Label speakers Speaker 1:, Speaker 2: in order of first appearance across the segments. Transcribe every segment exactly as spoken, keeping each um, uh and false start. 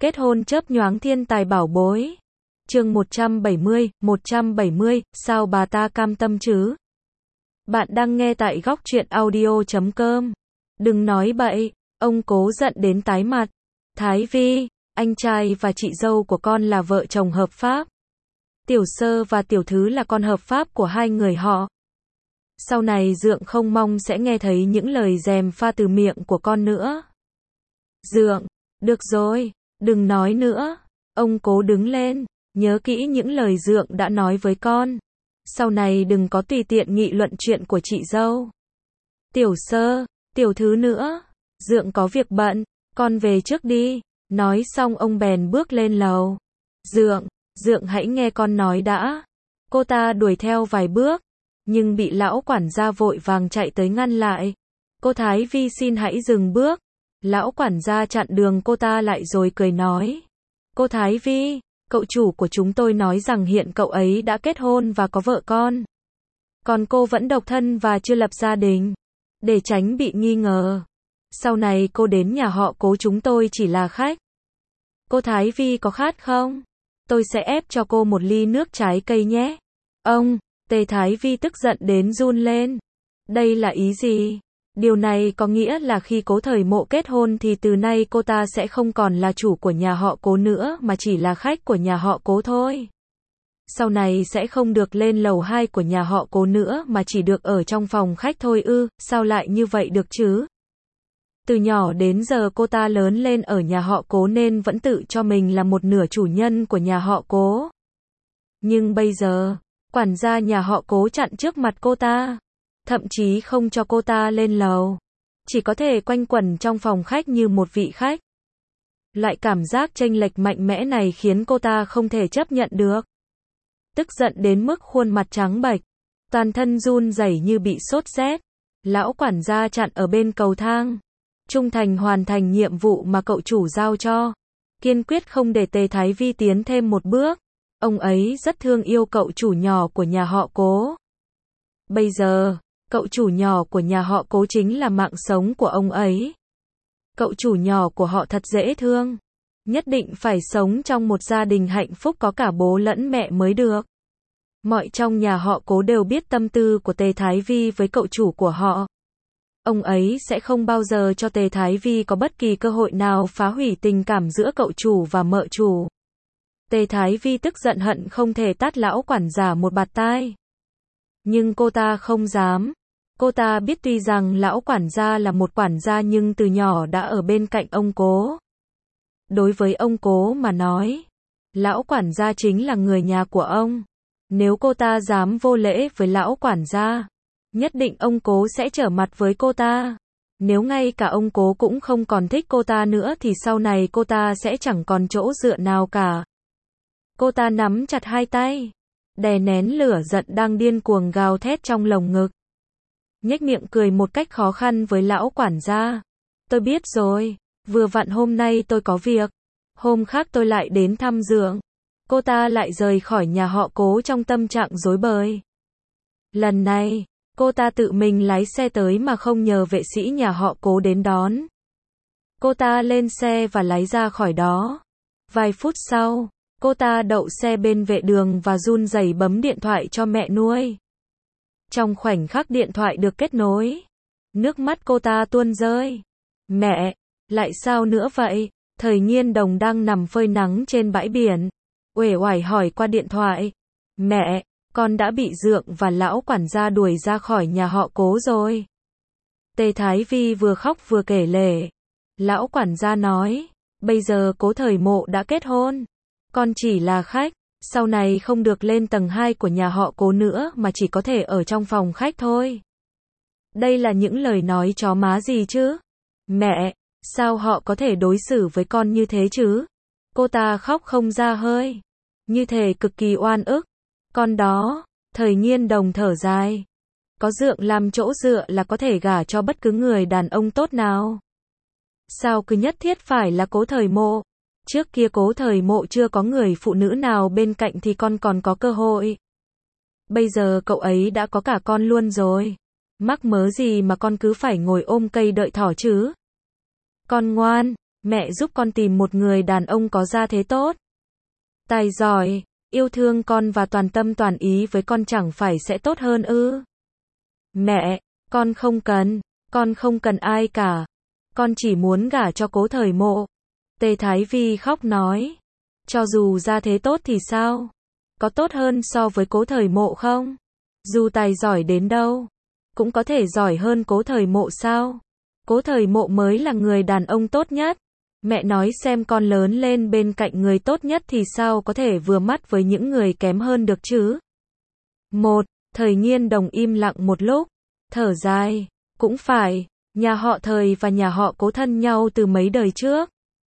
Speaker 1: Kết hôn chớp nhoáng thiên tài bảo bối. Chương một trăm bảy mươi, một trăm bảy mươi, sao bà ta cam tâm chứ? Bạn đang nghe tại góc truyện audio chấm com. Đừng nói bậy, ông Cố giận đến tái mặt. Thái Vi, anh trai và chị dâu của con là vợ chồng hợp pháp. Tiểu Sơ và Tiểu Thứ là con hợp pháp của hai người họ. Sau này Dượng không mong sẽ nghe thấy những lời gièm pha từ miệng của con nữa. Dượng, được rồi, đừng nói nữa. Ông Cố đứng lên, nhớ kỹ những lời Dượng đã nói với con. Sau này đừng có tùy tiện nghị luận chuyện của chị dâu. Tiểu Sơ, Tiểu Thứ nữa, Dượng có việc bận, con về trước đi. Nói xong ông bèn bước lên lầu. Dượng, Dượng hãy nghe con nói đã. Cô ta đuổi theo vài bước, nhưng bị lão quản gia vội vàng chạy tới ngăn lại. Cô Thái Vi xin hãy dừng bước. Lão quản gia chặn đường cô ta lại rồi cười nói. Cô Thái Vi, cậu chủ của chúng tôi nói rằng hiện cậu ấy đã kết hôn và có vợ con. Còn cô vẫn độc thân và chưa lập gia đình. Để tránh bị nghi ngờ, sau này cô đến nhà họ Cố chúng tôi chỉ là khách. Cô Thái Vi có khát không? Tôi sẽ ép cho cô một ly nước trái cây nhé. Ông, Tề Thái Vi tức giận đến run lên. Đây là ý gì? Điều này có nghĩa là khi Cố Thời Mộ kết hôn thì từ nay cô ta sẽ không còn là chủ của nhà họ Cố nữa mà chỉ là khách của nhà họ Cố thôi. Sau này sẽ không được lên lầu hai của nhà họ Cố nữa mà chỉ được ở trong phòng khách thôi ư, sao lại như vậy được chứ? Từ nhỏ đến giờ cô ta lớn lên ở nhà họ Cố nên vẫn tự cho mình là một nửa chủ nhân của nhà họ Cố. Nhưng bây giờ, quản gia nhà họ Cố chặn trước mặt cô ta. Thậm chí không cho cô ta lên lầu. Chỉ có thể quanh quẩn trong phòng khách như một vị khách. Loại cảm giác chênh lệch mạnh mẽ này khiến cô ta không thể chấp nhận được. Tức giận đến mức khuôn mặt trắng bệch, toàn thân run rẩy như bị sốt rét. Lão quản gia chặn ở bên cầu thang. Trung thành hoàn thành nhiệm vụ mà cậu chủ giao cho. Kiên quyết không để Tề Thái Vi tiến thêm một bước. Ông ấy rất thương yêu cậu chủ nhỏ của nhà họ Cố. Bây giờ, cậu chủ nhỏ của nhà họ Cố chính là mạng sống của ông ấy. Cậu chủ nhỏ của họ thật dễ thương. Nhất định phải sống trong một gia đình hạnh phúc có cả bố lẫn mẹ mới được. Mọi trong nhà họ Cố đều biết tâm tư của Tề Thái Vi với cậu chủ của họ. Ông ấy sẽ không bao giờ cho Tề Thái Vi có bất kỳ cơ hội nào phá hủy tình cảm giữa cậu chủ và mợ chủ. Tề Thái Vi tức giận hận không thể tát lão quản gia một bạt tai. Nhưng cô ta không dám. Cô ta biết tuy rằng lão quản gia là một quản gia nhưng từ nhỏ đã ở bên cạnh ông Cố. Đối với ông Cố mà nói, lão quản gia chính là người nhà của ông. Nếu cô ta dám vô lễ với lão quản gia, nhất định ông Cố sẽ trở mặt với cô ta. Nếu ngay cả ông Cố cũng không còn thích cô ta nữa thì sau này cô ta sẽ chẳng còn chỗ dựa nào cả. Cô ta nắm chặt hai tay, đè nén lửa giận đang điên cuồng gào thét trong lồng ngực. Nhếch miệng cười một cách khó khăn với lão quản gia. Tôi biết rồi, vừa vặn hôm nay tôi có việc. Hôm khác tôi lại đến thăm Dượng. Cô ta lại rời khỏi nhà họ Cố trong tâm trạng rối bời. Lần này, cô ta tự mình lái xe tới mà không nhờ vệ sĩ nhà họ Cố đến đón. Cô ta lên xe và lái ra khỏi đó. Vài phút sau, cô ta đậu xe bên vệ đường và run rẩy bấm điện thoại cho mẹ nuôi. Trong khoảnh khắc điện thoại được kết nối, nước mắt cô ta tuôn rơi. Mẹ, lại sao nữa vậy? Thời Nhiên Đồng đang nằm phơi nắng trên bãi biển, uể oải hỏi qua điện thoại. Mẹ, con đã bị Dượng và lão quản gia đuổi ra khỏi nhà họ Cố rồi. Tề Thái Vi vừa khóc vừa kể lể. Lão quản gia nói, bây giờ Cố Thời Mộ đã kết hôn. Con chỉ là khách, sau này không được lên tầng hai của nhà họ Cố nữa mà chỉ có thể ở trong phòng khách thôi. Đây là những lời nói chó má gì chứ? Mẹ, sao họ có thể đối xử với con như thế chứ? Cô ta khóc không ra hơi, như thể cực kỳ oan ức. Con đó, Thời Nhiên Đồng thở dài. Có Dượng làm chỗ dựa là có thể gả cho bất cứ người đàn ông tốt nào. Sao cứ nhất thiết phải là Cố Thời Mộ? Trước kia Cố Thời Mộ chưa có người phụ nữ nào bên cạnh thì con còn có cơ hội. Bây giờ cậu ấy đã có cả con luôn rồi. Mắc mớ gì mà con cứ phải ngồi ôm cây đợi thỏ chứ? Con ngoan, Mẹ giúp con tìm một người đàn ông có gia thế tốt, tài giỏi, yêu thương con và toàn tâm toàn ý với con chẳng phải sẽ tốt hơn ư? Mẹ, con không cần, con không cần ai cả. Con chỉ muốn gả cho Cố Thời Mộ. Tề Thái Vi khóc nói. Cho dù gia thế tốt thì sao? Có tốt hơn so với Cố Thời Mộ không? Dù tài giỏi đến đâu, cũng có thể giỏi hơn Cố Thời Mộ sao? Cố Thời Mộ mới là người đàn ông tốt nhất. Mẹ nói xem con lớn lên bên cạnh người tốt nhất thì sao có thể vừa mắt với những người kém hơn được chứ? Một, Thời Nghiên Đồng im lặng một lúc, thở dài, cũng phải, nhà họ Thời và nhà họ Cố thân nhau từ mấy đời trước.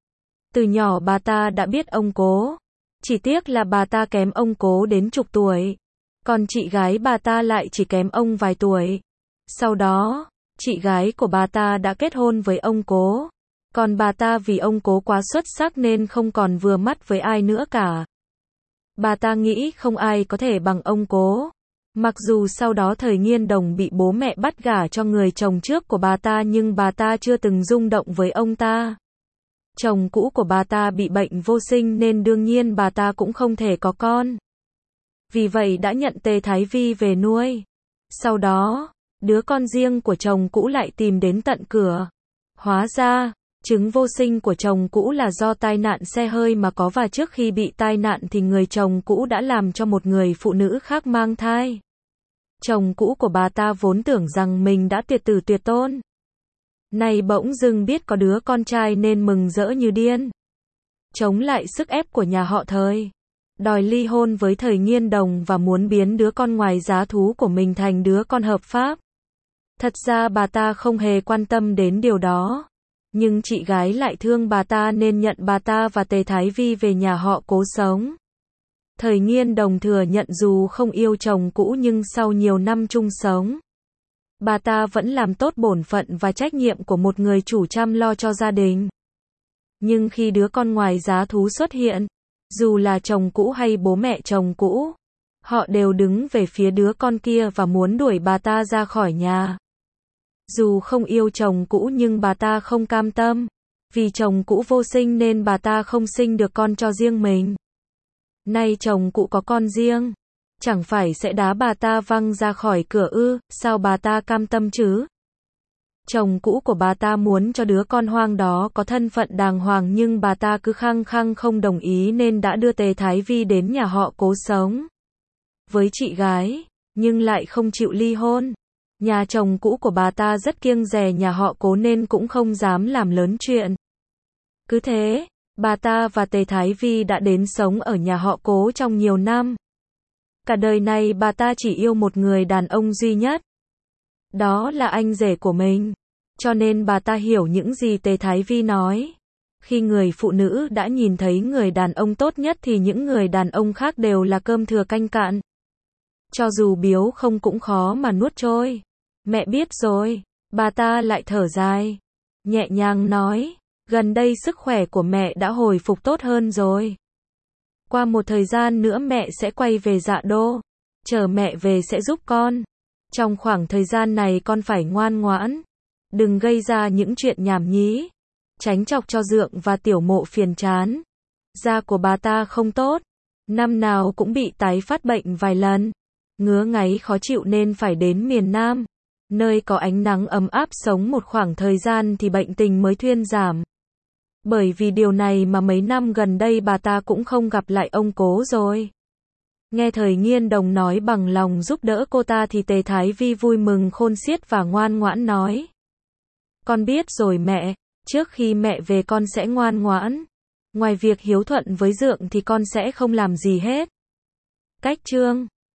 Speaker 1: Từ nhỏ bà ta đã biết ông Cố, chỉ tiếc là bà ta kém ông Cố đến chục tuổi, còn chị gái bà ta lại chỉ kém ông vài tuổi. Sau đó, chị gái của bà ta đã kết hôn với ông Cố, còn bà ta vì ông Cố quá xuất sắc nên không còn vừa mắt với ai nữa cả. Bà ta nghĩ không ai có thể bằng ông Cố. Mặc dù sau đó Thời Nghiên Đồng bị bố mẹ bắt gả cho người chồng trước của bà ta nhưng bà ta chưa từng rung động với ông ta. Chồng cũ của bà ta bị bệnh vô sinh nên đương nhiên bà ta cũng không thể có con. Vì vậy đã nhận Tề Thái Vi về nuôi. Sau đó, đứa con riêng của chồng cũ lại tìm đến tận cửa. Hóa ra, chứng vô sinh của chồng cũ là do tai nạn xe hơi mà có, và trước khi bị tai nạn thì người chồng cũ đã làm cho một người phụ nữ khác mang thai. Chồng cũ của bà ta vốn tưởng rằng mình đã tuyệt tử tuyệt tôn. Nay bỗng dưng biết có đứa con trai nên mừng rỡ như điên. Chống lại sức ép của nhà họ Thời, đòi ly hôn với Thời Nghiên Đồng và muốn biến đứa con ngoài giá thú của mình thành đứa con hợp pháp. Thật ra bà ta không hề quan tâm đến điều đó. Nhưng chị gái lại thương bà ta nên nhận bà ta và Tề Thái Vi về nhà họ Cố sống. Thời Nghiên Đồng thừa nhận dù không yêu chồng cũ nhưng sau nhiều năm chung sống, bà ta vẫn làm tốt bổn phận và trách nhiệm của một người chủ chăm lo cho gia đình. Nhưng khi đứa con ngoài giá thú xuất hiện, dù là chồng cũ hay bố mẹ chồng cũ, họ đều đứng về phía đứa con kia và muốn đuổi bà ta ra khỏi nhà. Dù không yêu chồng cũ nhưng bà ta không cam tâm. Vì chồng cũ vô sinh nên bà ta không sinh được con cho riêng mình. Nay chồng cũ có con riêng, chẳng phải sẽ đá bà ta văng ra khỏi cửa ư? Sao bà ta cam tâm chứ? Chồng cũ của bà ta muốn cho đứa con hoang đó có thân phận đàng hoàng nhưng bà ta cứ khăng khăng không đồng ý nên đã đưa Tề Thái Vi đến nhà họ Cố sống với chị gái, nhưng lại không chịu ly hôn. Nhà chồng cũ của bà ta rất kiêng dè nhà họ Cố nên cũng không dám làm lớn chuyện. Cứ thế, bà ta và Tề Thái Vi đã đến sống ở nhà họ Cố trong nhiều năm. Cả đời này bà ta chỉ yêu một người đàn ông duy nhất. Đó là anh rể của mình. Cho nên bà ta hiểu những gì Tề Thái Vi nói. Khi người phụ nữ đã nhìn thấy người đàn ông tốt nhất thì những người đàn ông khác đều là cơm thừa canh cạn. Cho dù biếu không cũng khó mà nuốt trôi. Mẹ biết rồi, bà ta lại thở dài, nhẹ nhàng nói, gần đây sức khỏe của mẹ đã hồi phục tốt hơn rồi. Qua một thời gian nữa mẹ sẽ quay về Dạ Đô, chờ mẹ về sẽ giúp con. Trong khoảng thời gian này con phải ngoan ngoãn, đừng gây ra những chuyện nhảm nhí, tránh chọc cho Dượng và Tiểu Mộ phiền chán. Da của bà ta không tốt, năm nào cũng bị tái phát bệnh vài lần, ngứa ngáy khó chịu nên phải đến miền Nam, nơi có ánh nắng ấm áp sống một khoảng thời gian thì bệnh tình mới thuyên giảm. Bởi vì điều này mà mấy năm gần đây bà ta cũng không gặp lại ông Cố rồi. Nghe Thời Nghiên Đồng nói bằng lòng giúp đỡ cô ta thì Tề Thái Vi vui mừng khôn xiết và ngoan ngoãn nói. Con biết rồi mẹ, trước khi mẹ về con sẽ ngoan ngoãn. Ngoài việc hiếu thuận với Dượng thì con sẽ không làm gì hết. Cách chương